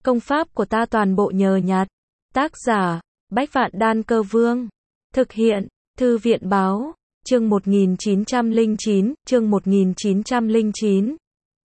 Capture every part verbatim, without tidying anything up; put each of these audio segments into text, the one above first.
Công pháp của ta toàn bộ nhờ nhặt. Tác giả, Bách Vạn Đan Cơ Vương. Thực hiện, Thư viện Báo. Chương một nghìn chín trăm lẻ chín, chương một nghìn chín trăm lẻ chín.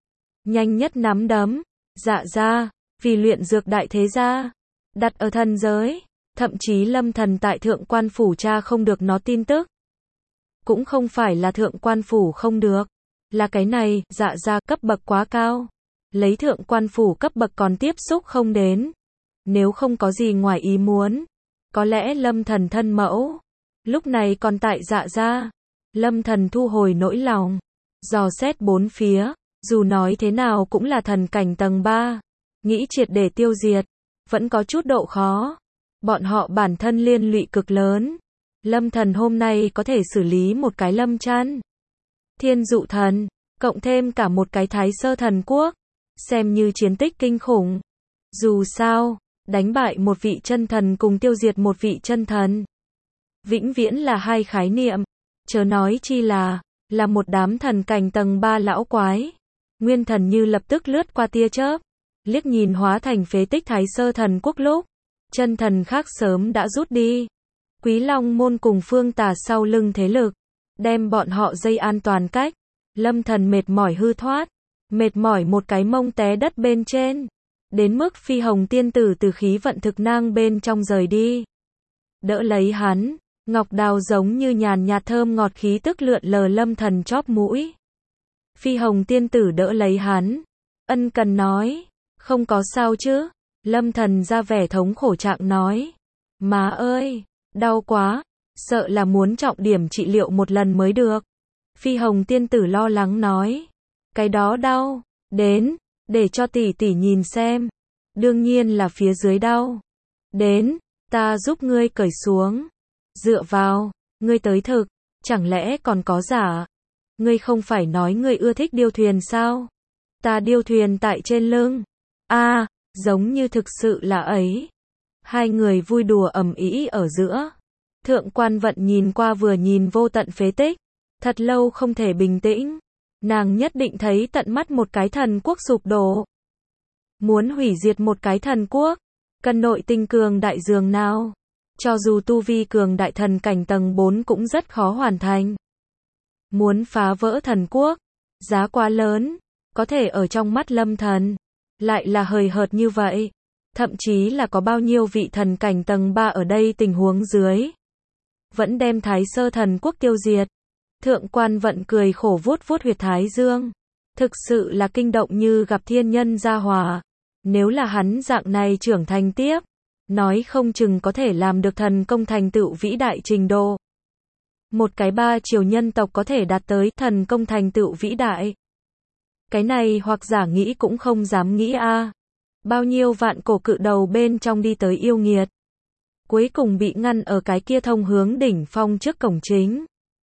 Nhanh nhất nắm đấm. Dạ ra, vì luyện dược đại thế gia. Đặt ở thần giới. Thậm chí Lâm Thần tại Thượng Quan Phủ tra không được nó tin tức. Cũng không phải là Thượng Quan Phủ không được. Là cái này, dạ ra cấp bậc quá cao. Lấy Thượng Quan Phủ cấp bậc còn tiếp xúc không đến. Nếu không có gì ngoài ý muốn. Có lẽ Lâm Thần thân mẫu. Lúc này còn tại dạ ra. Lâm Thần thu hồi nỗi lòng. Dò xét bốn phía. Dù nói thế nào cũng là thần cảnh tầng ba. Nghĩ triệt để tiêu diệt. Vẫn có chút độ khó. Bọn họ bản thân liên lụy cực lớn. Lâm Thần hôm nay có thể xử lý một cái Lâm Chăn. Thiên dụ thần. Cộng thêm cả một cái Thái Sơ thần quốc. Xem như chiến tích kinh khủng. Dù sao, đánh bại một vị chân thần cùng tiêu diệt một vị chân thần. Vĩnh viễn là hai khái niệm. Chớ nói chi là, là một đám thần cảnh tầng ba lão quái. Nguyên thần như lập tức lướt qua tia chớp. Liếc nhìn hóa thành phế tích Thái Sơ thần quốc lúc. Chân thần khác sớm đã rút đi. Quý Long môn cùng Phương Tà sau lưng thế lực. Đem bọn họ dây an toàn cách. Lâm Thần mệt mỏi hư thoát. Mệt mỏi một cái mông té đất bên trên. Đến mức Phi Hồng tiên tử từ khí vận thực nang bên trong rời đi. Đỡ lấy hắn. Ngọc đào giống như nhàn nhạt thơm ngọt khí tức lượn lờ Lâm Thần chóp mũi. Phi Hồng tiên tử đỡ lấy hắn. Ân cần nói. Không có sao chứ. Lâm Thần ra vẻ thống khổ trạng nói. Má ơi. Đau quá. Sợ là muốn trọng điểm trị liệu một lần mới được. Phi Hồng tiên tử lo lắng nói. Cái đó đau. Đến. Để cho tỷ tỷ nhìn xem. Đương nhiên là phía dưới đau. Đến. Ta giúp ngươi cởi xuống. Dựa vào. Ngươi tới thực. Chẳng lẽ còn có giả. Ngươi không phải nói ngươi ưa thích điêu thuyền sao? Ta điêu thuyền tại trên lưng. A, à, giống như thực sự là ấy. Hai người vui đùa ầm ĩ ở giữa. Thượng Quan Vận nhìn qua vừa nhìn vô tận phế tích. Thật lâu không thể bình tĩnh. Nàng nhất định thấy tận mắt một cái thần quốc sụp đổ. Muốn hủy diệt một cái thần quốc. Cần nội tinh cường đại dường nào. Cho dù tu vi cường đại thần cảnh tầng bốn cũng rất khó hoàn thành. Muốn phá vỡ thần quốc. Giá quá lớn. Có thể ở trong mắt Lâm Thần. Lại là hời hợt như vậy. Thậm chí là có bao nhiêu vị thần cảnh tầng ba ở đây tình huống dưới. Vẫn đem Thái Sơ thần quốc tiêu diệt. Thượng Quan Vận cười khổ vuốt vuốt huyệt thái dương. Thực sự là kinh động như gặp thiên nhân gia hỏa. Nếu là hắn dạng này trưởng thành tiếp. Nói không chừng có thể làm được thần công thành tựu vĩ đại trình độ. Một cái ba triều nhân tộc có thể đạt tới thần công thành tựu vĩ đại. Cái này hoặc giả nghĩ cũng không dám nghĩ a. À. Bao nhiêu vạn cổ cự đầu bên trong đi tới yêu nghiệt. Cuối cùng bị ngăn ở cái kia thông hướng đỉnh phong trước cổng chính.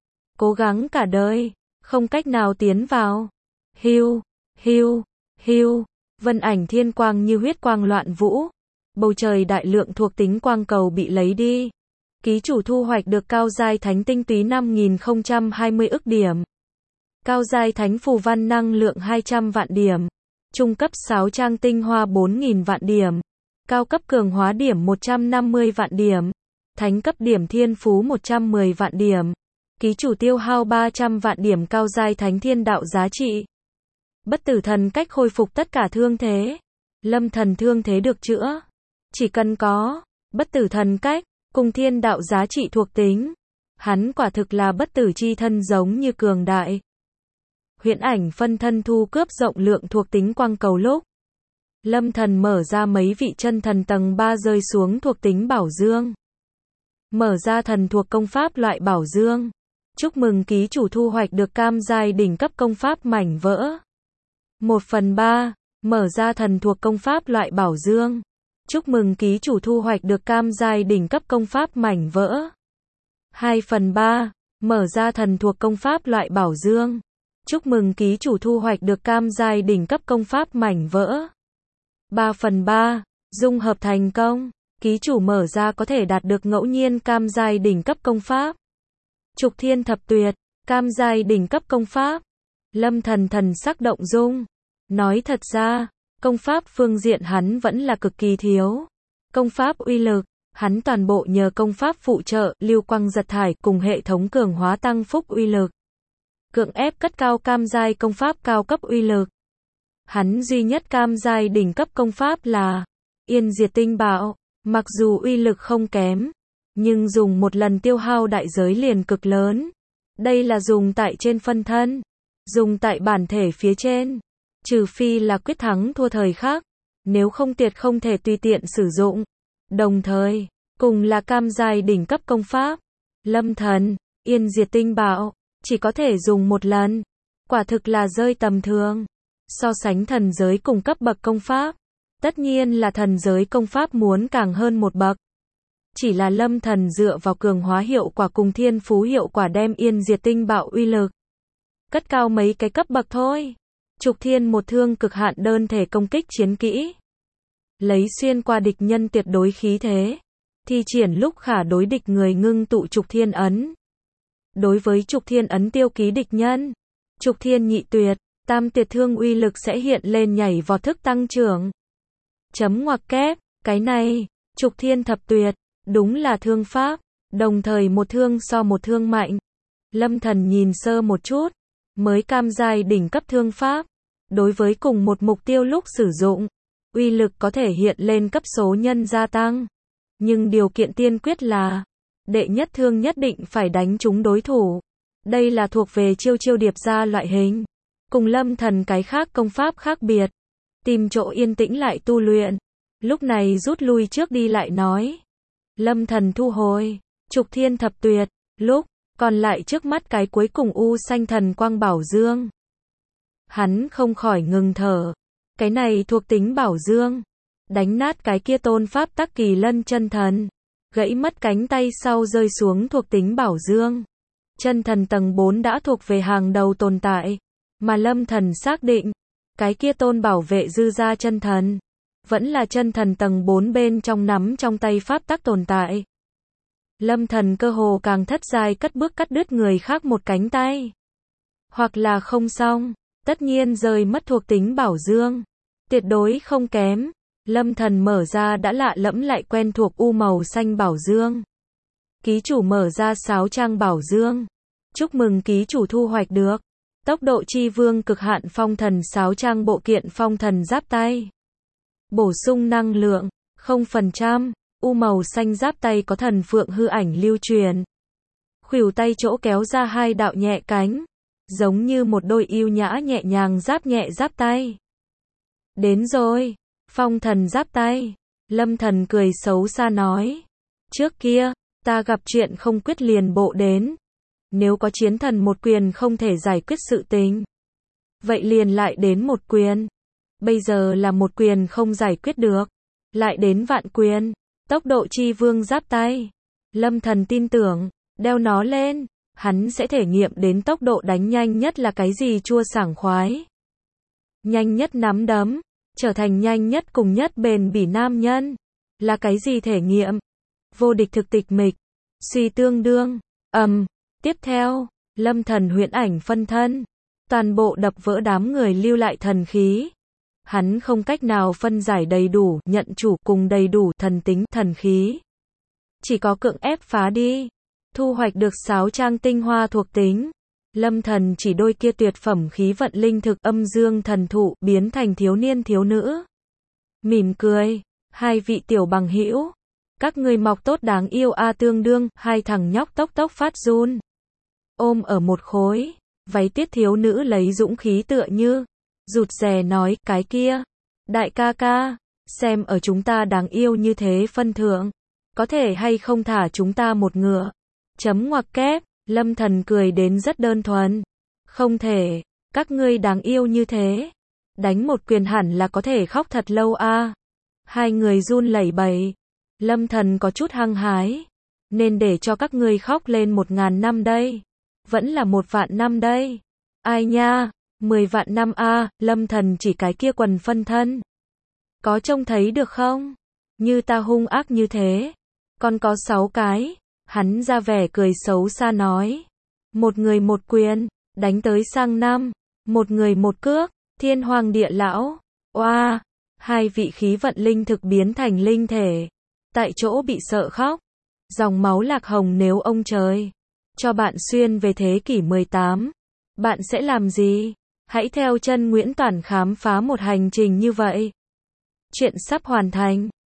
Cố gắng cả đời, không cách nào tiến vào. Hiu, hiu, hiu, vân ảnh thiên quang như huyết quang loạn vũ. Bầu trời đại lượng thuộc tính quang cầu bị lấy đi. Ký chủ thu hoạch được cao giai thánh tinh túy năm nghìn không trăm hai mươi ức điểm. Cao giai thánh phù văn năng lượng hai trăm vạn điểm. Trung cấp sáu trang tinh hoa bốn nghìn vạn điểm. Cao cấp cường hóa điểm một trăm năm mươi vạn điểm. Thánh cấp điểm thiên phú một trăm mười vạn điểm. Ký chủ tiêu hao ba trăm vạn điểm cao giai thánh thiên đạo giá trị. Bất tử thần cách khôi phục tất cả thương thế. Lâm Thần thương thế được chữa. Chỉ cần có bất tử thần cách cùng thiên đạo giá trị thuộc tính. Hắn quả thực là bất tử chi thân giống như cường đại. Huyễn ảnh phân thân thu cướp rộng lượng thuộc tính quang cầu lúc. Lâm Thần mở ra mấy vị chân thần tầng ba rơi xuống thuộc tính bảo dương. Mở ra thần thuộc công pháp loại bảo dương. Chúc mừng ký chủ thu hoạch được cam giai đỉnh cấp công pháp mảnh vỡ. một phần ba. Mở ra thần thuộc công pháp loại bảo dương. Chúc mừng ký chủ thu hoạch được cam giai đỉnh cấp công pháp mảnh vỡ. hai phần ba. Mở ra thần thuộc công pháp loại bảo dương. Chúc mừng ký chủ thu hoạch được cam giai đỉnh cấp công pháp mảnh vỡ. ba phần ba. Dung hợp thành công. Ký chủ mở ra có thể đạt được ngẫu nhiên cam giai đỉnh cấp công pháp. Trục thiên thập tuyệt. Cam giai đỉnh cấp công pháp. Lâm Thần thần sắc động dung. Nói thật ra, Công pháp phương diện hắn vẫn là cực kỳ thiếu. Công pháp uy lực, hắn toàn bộ nhờ công pháp phụ trợ, lưu quang giật thải cùng hệ thống cường hóa tăng phúc uy lực. Cưỡng ép cất cao cam giai công pháp cao cấp uy lực. Hắn duy nhất cam giai đỉnh cấp công pháp là Yên Diệt Tinh Bạo, mặc dù uy lực không kém, nhưng dùng một lần tiêu hao đại giới liền cực lớn. Đây là dùng tại trên phân thân, dùng tại bản thể phía trên, trừ phi là quyết thắng thua thời khắc, nếu không tuyệt không thể tùy tiện sử dụng. Đồng thời, cùng là cam giai đỉnh cấp công pháp, Lâm Thần, Yên Diệt Tinh Bạo, chỉ có thể dùng một lần, quả thực là rơi tầm thường. So sánh thần giới cùng cấp bậc công pháp, tất nhiên là thần giới công pháp muốn càng hơn một bậc. Chỉ là Lâm Thần dựa vào cường hóa hiệu quả cùng thiên phú hiệu quả đem Yên Diệt Tinh Bạo uy lực cất cao mấy cái cấp bậc thôi. Trục Thiên một thương cực hạn đơn thể công kích chiến kỹ, lấy xuyên qua địch nhân tuyệt đối khí thế, thi triển lúc khả đối địch người ngưng tụ Trục Thiên ấn. Đối với Trục Thiên ấn tiêu ký địch nhân, Trục Thiên nhị tuyệt, tam tuyệt thương uy lực sẽ hiện lên nhảy vọt thức tăng trưởng. Chấm ngoặc kép, cái này, Trục Thiên thập tuyệt, đúng là thương pháp, đồng thời một thương so một thương mạnh. Lâm Thần nhìn sơ một chút, mới cam giai đỉnh cấp thương pháp, đối với cùng một mục tiêu lúc sử dụng, uy lực có thể hiện lên cấp số nhân gia tăng. Nhưng điều kiện tiên quyết là, đệ nhất thương nhất định phải đánh trúng đối thủ. Đây là thuộc về chiêu chiêu điệp ra loại hình. Cùng Lâm Thần cái khác công pháp khác biệt. Tìm chỗ yên tĩnh lại tu luyện. Lúc này rút lui trước đi lại nói. Lâm Thần thu hồi Trục Thiên thập tuyệt, lúc còn lại trước mắt cái cuối cùng u xanh thần quang bảo dương. Hắn không khỏi ngừng thở. Cái này thuộc tính bảo dương, đánh nát cái kia tôn pháp tắc kỳ lân chân thần, gãy mất cánh tay sau rơi xuống thuộc tính bảo dương. Chân thần tầng bốn đã thuộc về hàng đầu tồn tại, mà Lâm Thần xác định, cái kia tôn bảo vệ dư gia chân thần, vẫn là chân thần tầng bốn bên trong nắm trong tay pháp tắc tồn tại. Lâm Thần cơ hồ càng thất giai cất bước cắt đứt người khác một cánh tay. Hoặc là không xong, tất nhiên rơi mất thuộc tính bảo dương. Tuyệt đối không kém. Lâm Thần mở ra đã lạ lẫm lại quen thuộc u màu xanh bảo dương. Ký chủ mở ra sáu trang bảo dương. Chúc mừng ký chủ thu hoạch được Tốc độ chi vương cực hạn phong thần sáu trang bộ kiện phong thần giáp tay. Bổ sung năng lượng không phần trăm. U màu xanh giáp tay có thần phượng hư ảnh lưu truyền. Khuỷu tay chỗ kéo ra hai đạo nhẹ cánh, giống như một đôi yêu nhã nhẹ nhàng giáp nhẹ giáp tay. Đến rồi, phong thần giáp tay. Lâm Thần cười xấu xa nói. Trước kia, ta gặp chuyện không quyết liền bộ đến. Nếu có chiến thần một quyền không thể giải quyết sự tình, vậy liền lại đến một quyền. Bây giờ là một quyền không giải quyết được, lại đến vạn quyền. Tốc độ chi vương giáp tay. Lâm Thần tin tưởng, đeo nó lên, hắn sẽ thể nghiệm đến tốc độ đánh nhanh nhất là cái gì chua sảng khoái. Nhanh nhất nắm đấm, trở thành nhanh nhất cùng nhất bền bỉ nam nhân, là cái gì thể nghiệm. Vô địch thực tịch mịch, suy tương đương, ầm. Um, tiếp theo, Lâm Thần huyễn ảnh phân thân, toàn bộ đập vỡ đám người lưu lại thần khí. Hắn không cách nào phân giải đầy đủ, nhận chủ cùng đầy đủ thần tính thần khí. Chỉ có cưỡng ép phá đi. Thu hoạch được sáu trang tinh hoa thuộc tính. Lâm Thần chỉ đôi kia tuyệt phẩm khí vận linh thực âm dương thần thụ biến thành thiếu niên thiếu nữ. Mỉm cười, hai vị tiểu bằng hữu, các người mọc tốt đáng yêu a. Tương đương, hai thằng nhóc tốc tốc phát run. Ôm ở một khối, váy tiết thiếu nữ lấy dũng khí tựa như rụt rè nói, cái kia, đại ca ca, xem ở chúng ta đáng yêu như thế phân thượng, có thể hay không thả chúng ta một ngựa. Chấm ngoặc kép, Lâm Thần cười đến rất đơn thuần. Không thể, các ngươi đáng yêu như thế, đánh một quyền hẳn là có thể khóc thật lâu a. Hai người run lẩy bẩy. Lâm Thần có chút hăng hái. Nên để cho các ngươi khóc lên một ngàn năm đây. Vẫn là một vạn năm đây. Ai nha, mười vạn năm a. Lâm Thần chỉ cái kia quần phân thân. Có trông thấy được không? Như ta hung ác như thế. Còn có sáu cái. Hắn ra vẻ cười xấu xa nói. Một người một quyền, đánh tới sang năm. Một người một cước, thiên hoàng địa lão. Oa, Hai vị khí vận linh thực biến thành linh thể. Tại chỗ bị sợ khóc. Dòng máu lạc hồng nếu ông trời cho bạn xuyên về thế kỷ mười tám, bạn sẽ làm gì? Hãy theo chân Nguyễn Toản khám phá một hành trình như vậy. Chuyện sắp hoàn thành.